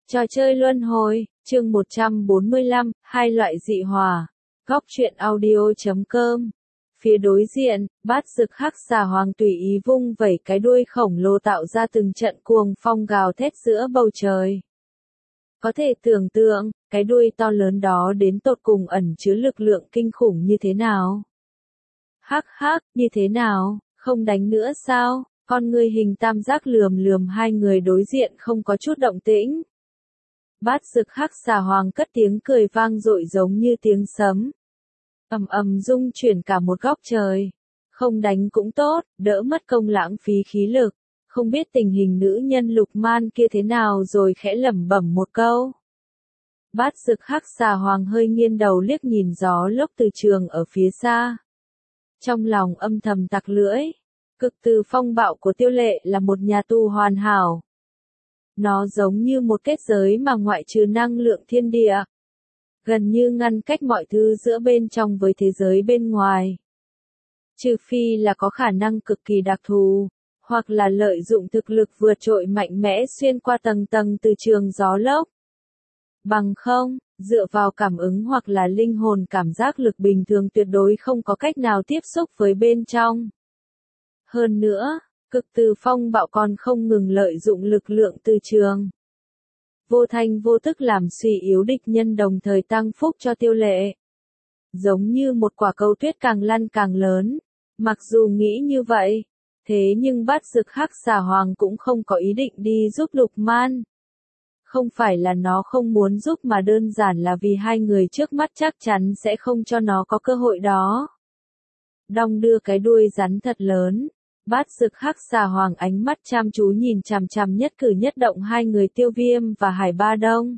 Trò chơi luân hồi, chương 145, hai loại dị hỏa. Góc truyện audio.com. Phía đối diện, bát rực hắc xà hoàng tùy ý vung vẩy cái đuôi khổng lồ tạo ra từng trận cuồng phong gào thét giữa bầu trời. Có thể tưởng tượng, cái đuôi to lớn đó đến tột cùng ẩn chứa lực lượng kinh khủng như thế nào. Hắc hắc, như thế nào, không đánh nữa sao? Con người hình tam giác lườm lườm hai người đối diện không có chút động tĩnh. Bát rực hắc xà hoàng cất tiếng cười vang dội giống như tiếng sấm. Ầm ầm rung chuyển cả một góc trời. Không đánh cũng tốt, đỡ mất công lãng phí khí lực. Không biết tình hình nữ nhân Lục Man kia thế nào rồi khẽ lẩm bẩm một câu. Bát rực hắc xà hoàng hơi nghiêng đầu liếc nhìn gió lốc từ trường ở phía xa. Trong lòng âm thầm tặc lưỡi. Cực từ phong bạo của Tiêu Lệ là một nhà tu hoàn hảo. Nó giống như một kết giới mà ngoại trừ năng lượng thiên địa. Gần như ngăn cách mọi thứ giữa bên trong với thế giới bên ngoài. Trừ phi là có khả năng cực kỳ đặc thù, hoặc là lợi dụng thực lực vượt trội mạnh mẽ xuyên qua tầng tầng từ trường gió lốc. Bằng không, dựa vào cảm ứng hoặc là linh hồn cảm giác lực bình thường tuyệt đối không có cách nào tiếp xúc với bên trong. Hơn nữa, cực từ phong bạo còn không ngừng lợi dụng lực lượng từ trường. Vô thanh vô tức làm suy yếu địch nhân đồng thời tăng phúc cho Tiêu Lệ. Giống như một quả cầu tuyết càng lăn càng lớn. Mặc dù nghĩ như vậy, thế nhưng bát rực hắc xà hoàng cũng không có ý định đi giúp Lục Man. Không phải là nó không muốn giúp mà đơn giản là vì hai người trước mắt chắc chắn sẽ không cho nó có cơ hội đó. Đong đưa cái đuôi rắn thật lớn. Bát rực hắc xà hoàng ánh mắt chăm chú nhìn chằm chằm nhất cử nhất động hai người Tiêu Viêm và Hải Ba Đông.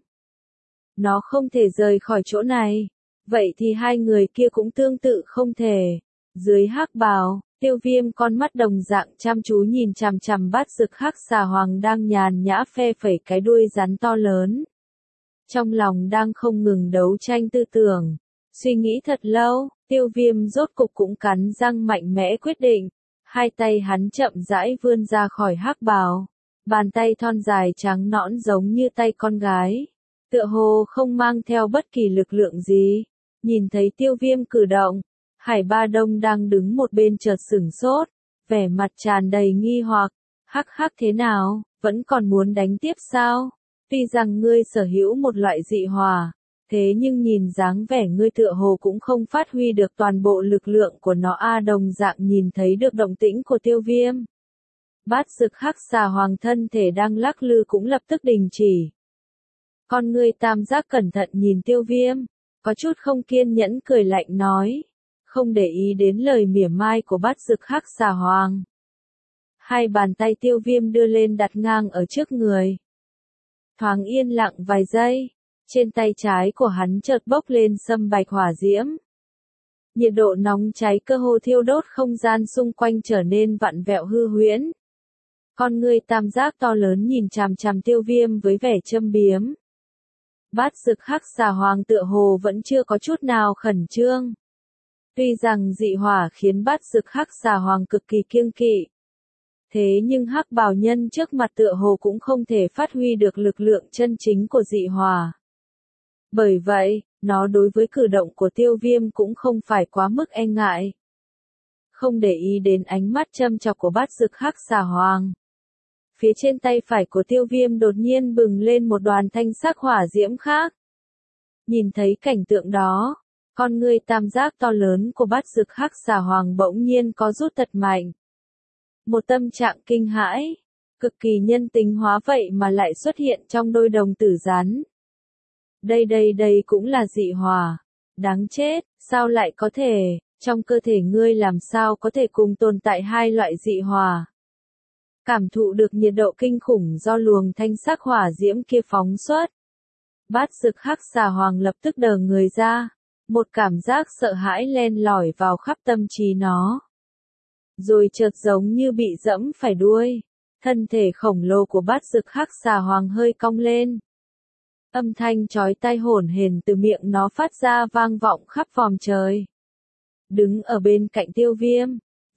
Nó không thể rời khỏi chỗ này. Vậy thì hai người kia cũng tương tự không thể. Dưới hắc bào, Tiêu Viêm con mắt đồng dạng chăm chú nhìn chằm chằm bát rực hắc xà hoàng đang nhàn nhã phe phẩy cái đuôi rắn to lớn. Trong lòng đang không ngừng đấu tranh tư tưởng. Suy nghĩ thật lâu, Tiêu Viêm rốt cục cũng cắn răng mạnh mẽ quyết định. Hai tay hắn chậm rãi vươn ra khỏi hắc bào. Bàn tay thon dài trắng nõn giống như tay con gái. Tựa hồ không mang theo bất kỳ lực lượng gì. Nhìn thấy Tiêu Viêm cử động. Hải Ba Đông đang đứng một bên chợt sửng sốt. Vẻ mặt tràn đầy nghi hoặc. Hắc hắc thế nào, vẫn còn muốn đánh tiếp sao? Tuy rằng ngươi sở hữu một loại dị hỏa. Thế nhưng nhìn dáng vẻ ngươi tựa hồ cũng không phát huy được toàn bộ lực lượng của nó đồng dạng nhìn thấy được động tĩnh của Tiêu Viêm. Bát rực hắc xà hoàng thân thể đang lắc lư cũng lập tức đình chỉ. Con ngươi tam giác cẩn thận nhìn Tiêu Viêm, có chút không kiên nhẫn cười lạnh nói, không để ý đến lời mỉa mai của bát rực hắc xà hoàng. Hai bàn tay Tiêu Viêm đưa lên đặt ngang ở trước người. Thoáng yên lặng vài giây. Trên tay trái của hắn chợt bốc lên sâm bạch hỏa diễm. Nhiệt độ nóng cháy cơ hồ thiêu đốt không gian xung quanh trở nên vặn vẹo hư huyễn. Con người tam giác to lớn nhìn chằm chằm Tiêu Viêm với vẻ châm biếm. Bát rực hắc xà hoàng tựa hồ vẫn chưa có chút nào khẩn trương. Tuy rằng dị hỏa khiến bát rực hắc xà hoàng cực kỳ kiêng kỵ. Thế nhưng hắc bào nhân trước mặt tựa hồ cũng không thể phát huy được lực lượng chân chính của dị hỏa. Bởi vậy, nó đối với cử động của Tiêu Viêm cũng không phải quá mức e ngại. Không để ý đến ánh mắt châm chọc của bát rực hắc xà hoàng. Phía trên tay phải của Tiêu Viêm đột nhiên bừng lên một đoàn thanh sắc hỏa diễm khác. Nhìn thấy cảnh tượng đó, con ngươi tam giác to lớn của bát rực hắc xà hoàng bỗng nhiên có rút thật mạnh. Một tâm trạng kinh hãi, cực kỳ nhân tính hóa vậy mà lại xuất hiện trong đôi đồng tử rắn. Đây cũng là dị hỏa. Đáng chết, sao lại có thể, trong cơ thể ngươi làm sao có thể cùng tồn tại hai loại dị hỏa. Cảm thụ được nhiệt độ kinh khủng do luồng thanh sắc hỏa diễm kia phóng xuất. Bát rực hắc xà hoàng lập tức đờ người ra. Một cảm giác sợ hãi len lỏi vào khắp tâm trí nó. Rồi chợt giống như bị dẫm phải đuôi. Thân thể khổng lồ của bát rực hắc xà hoàng hơi cong lên. Âm thanh chói tai hổn hển từ miệng nó phát ra vang vọng khắp vòm trời. Đứng ở bên cạnh Tiêu Viêm,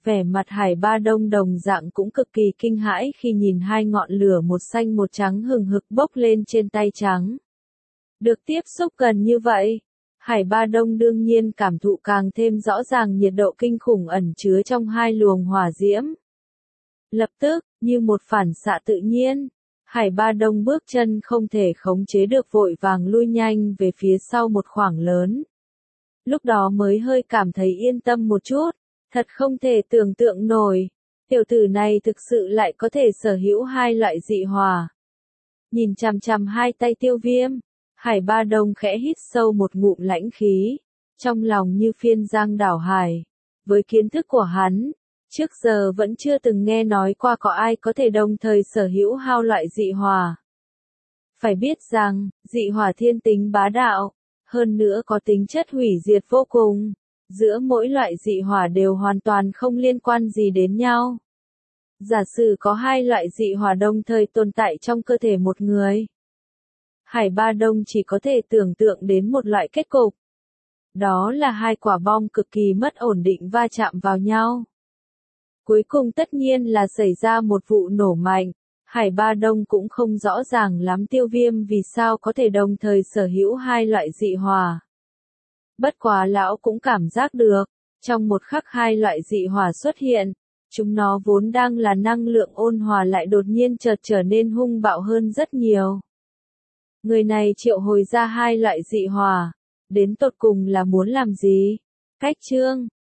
Vẻ mặt Hải Ba Đông đồng dạng cũng cực kỳ kinh hãi khi nhìn hai ngọn lửa một xanh một trắng hừng hực bốc lên trên tay trắng. Được tiếp xúc gần như vậy, Hải Ba Đông đương nhiên cảm thụ càng thêm rõ ràng nhiệt độ kinh khủng ẩn chứa trong hai luồng hỏa diễm. Lập tức, như một phản xạ tự nhiên, Hải Ba Đông bước chân không thể khống chế được vội vàng lui nhanh về phía sau một khoảng lớn. Lúc đó mới hơi cảm thấy yên tâm một chút, thật không thể tưởng tượng nổi, tiểu tử này thực sự lại có thể sở hữu hai loại dị hỏa. Nhìn chằm chằm hai tay Tiêu Viêm, Hải Ba Đông khẽ hít sâu một ngụm lãnh khí, trong lòng như phiên giang đảo hải. Với kiến thức của hắn, trước giờ vẫn chưa từng nghe nói qua có ai có thể đồng thời sở hữu hai loại dị hỏa. Phải biết rằng, dị hỏa thiên tính bá đạo, hơn nữa có tính chất hủy diệt vô cùng, giữa mỗi loại dị hỏa đều hoàn toàn không liên quan gì đến nhau. Giả sử có hai loại dị hỏa đồng thời tồn tại trong cơ thể một người, Hải Ba Đông chỉ có thể tưởng tượng đến một loại kết cục. Đó là hai quả bom cực kỳ mất ổn định va chạm vào nhau. Cuối cùng tất nhiên là xảy ra một vụ nổ mạnh. Hải Ba Đông cũng không rõ ràng lắm Tiêu Viêm vì sao có thể đồng thời sở hữu hai loại dị hỏa. Bất quá lão cũng cảm giác được, trong một khắc hai loại dị hỏa xuất hiện, chúng nó vốn đang là năng lượng ôn hòa lại đột nhiên chợt trở nên hung bạo hơn rất nhiều. Người này triệu hồi ra hai loại dị hỏa, đến tột cùng là muốn làm gì? Cách chương